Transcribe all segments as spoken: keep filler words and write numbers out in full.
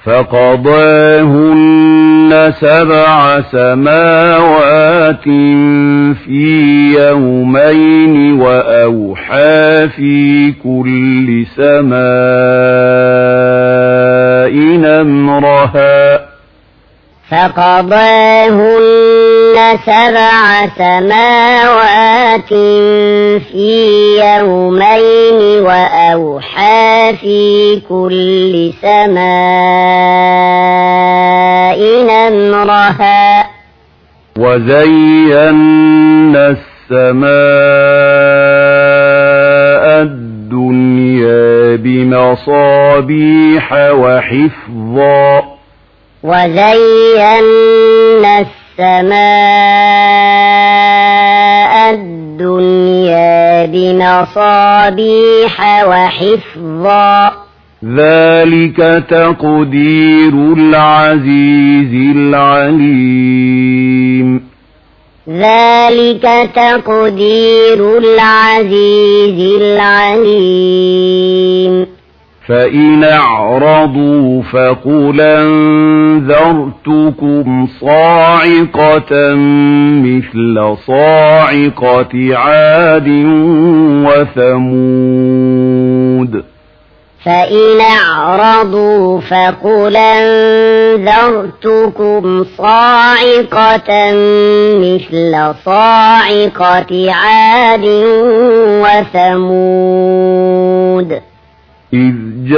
فقضاهن سبع سماوات في يومين وأوحى في كل سماء أمرها فقضاهن سبع سماوات في يومين وأوحى في كل سماء أمرها وزينا السماء الدنيا بمصابيح وحفظا وزينا السماء الدنيا بمصابيح وحفظا ذلك تقدير العزيز العليم ذلك تقدير العزيز العليم فإن أعرضوا فقل أنذرتكم صاعقة مثل صاعقة عاد وثمود فإن أعرضوا فقل أنذرتكم صاعقة مثل صاعقة عاد وثمود إذ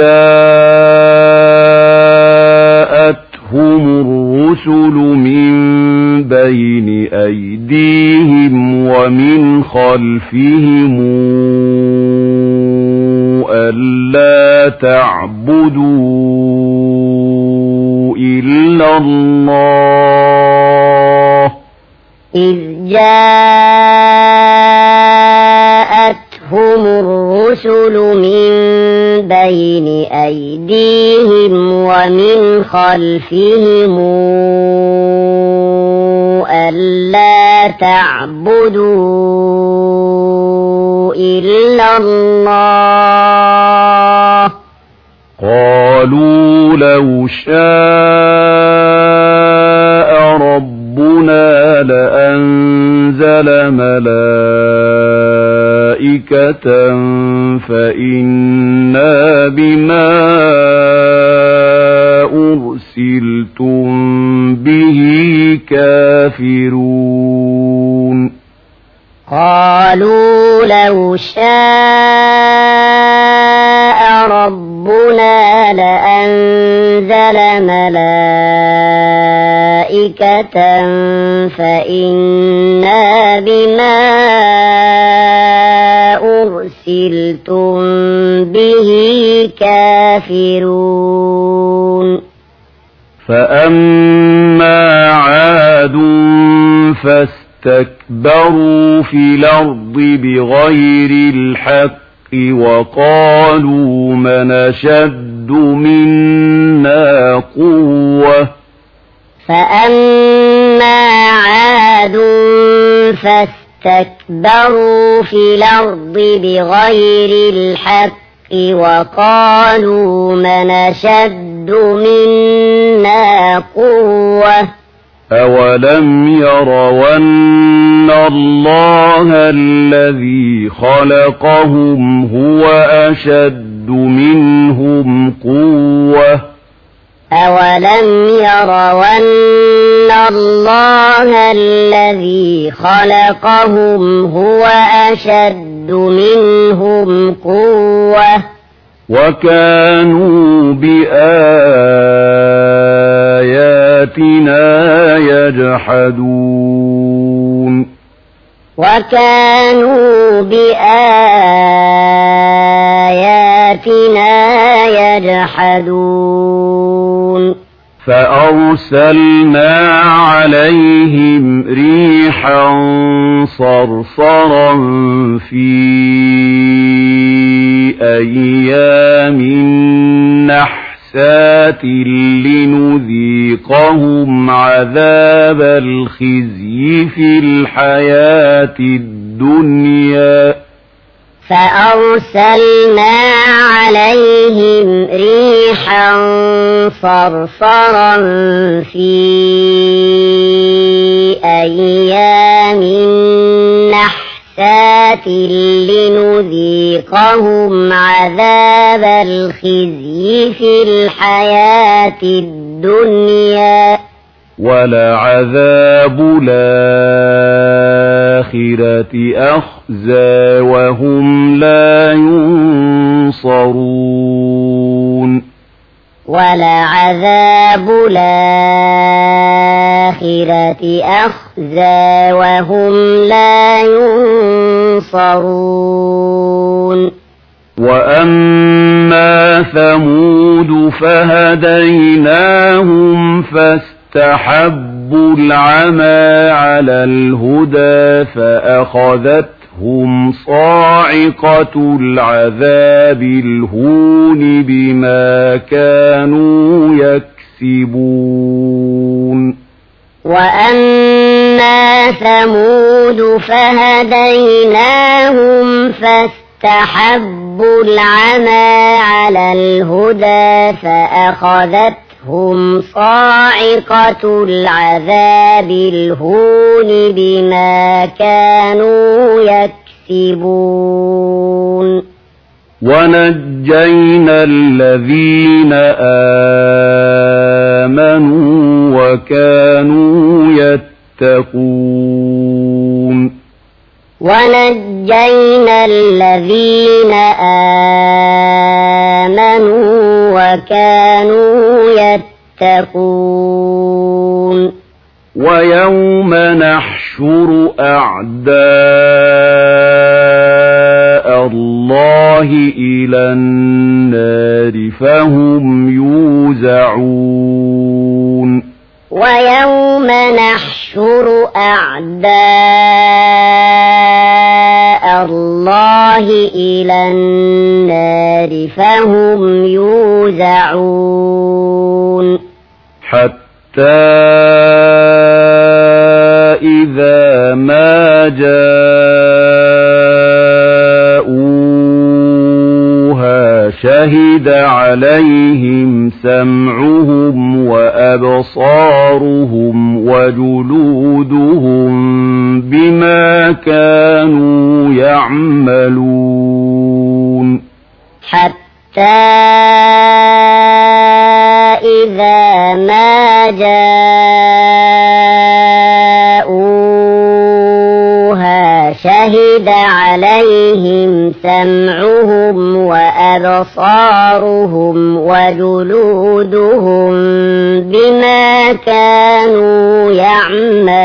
جاءتهم الرسل من بين أيديهم ومن خلفهم ألا تعبدوا إلا الله إذ جاءتهم الرسل من بين أيديهم ومن خلفهم ألا تعبدوا إلا الله قالوا لو شاء ربنا لأنزل ملائكة فإنا بما أرسلتم به كافرون قالوا لو شاء ربنا لأنزل ملائكة فإنا بما أرسلتم به كافرون فأما عاد فاستكبروا في الأرض بغير الحق وقالوا من أشد منا قوة فأما عاد فاستكبروا في الأرض بغير الحق وقالوا من أشد منا قوة أولم يروا أن الله الذي خلقهم هو أشد منهم قوة أولم يروا أن الله الذي خلقهم هو أشد منهم قوة وكانوا بآياتنا يجحدون وكانوا بآياتنا يجحدون فأرسلنا عليهم ريحا صرصرا في أيام نحسات لنذيقهم عذاب الخزي في الحياة الدنيا فأرسلنا عليهم ريحا صرصرا في أيام نحسات لنذيقهم عذاب الخزي في الحياة الدنيا ولعذاب الآخرة أخزى وهم لا ينصرون ولعذاب الآخرة أخزى وهم لا ينصرون وأما ثمود فهديناهم فاستحبوا العمى على الهدى فأخذتهم صاعقة العذاب الهون بما كانوا يكسبون وأما ثمود فهديناهم فاستحبوا العمى على الهدى فأخذتهم صاعقة العذاب الهون بما كانوا يكسبون ونجينا الذين آمنوا وكانوا يتقون ونجينا الذين آمنوا وكانوا يتقون ويوم نحشر أعداء الله إلى النار فهم يوزعون ويوم نحشر أعداء الله إلى النار فهم يوزعون حتى إذا ما جاءوها شهد عليهم سمعهم وأبصارهم وجلودهم بما كانوا يعملون حتى إذا ما جاءوها شهد عليهم سمعهم وأبصارهم وجلودهم بما كانوا يعملون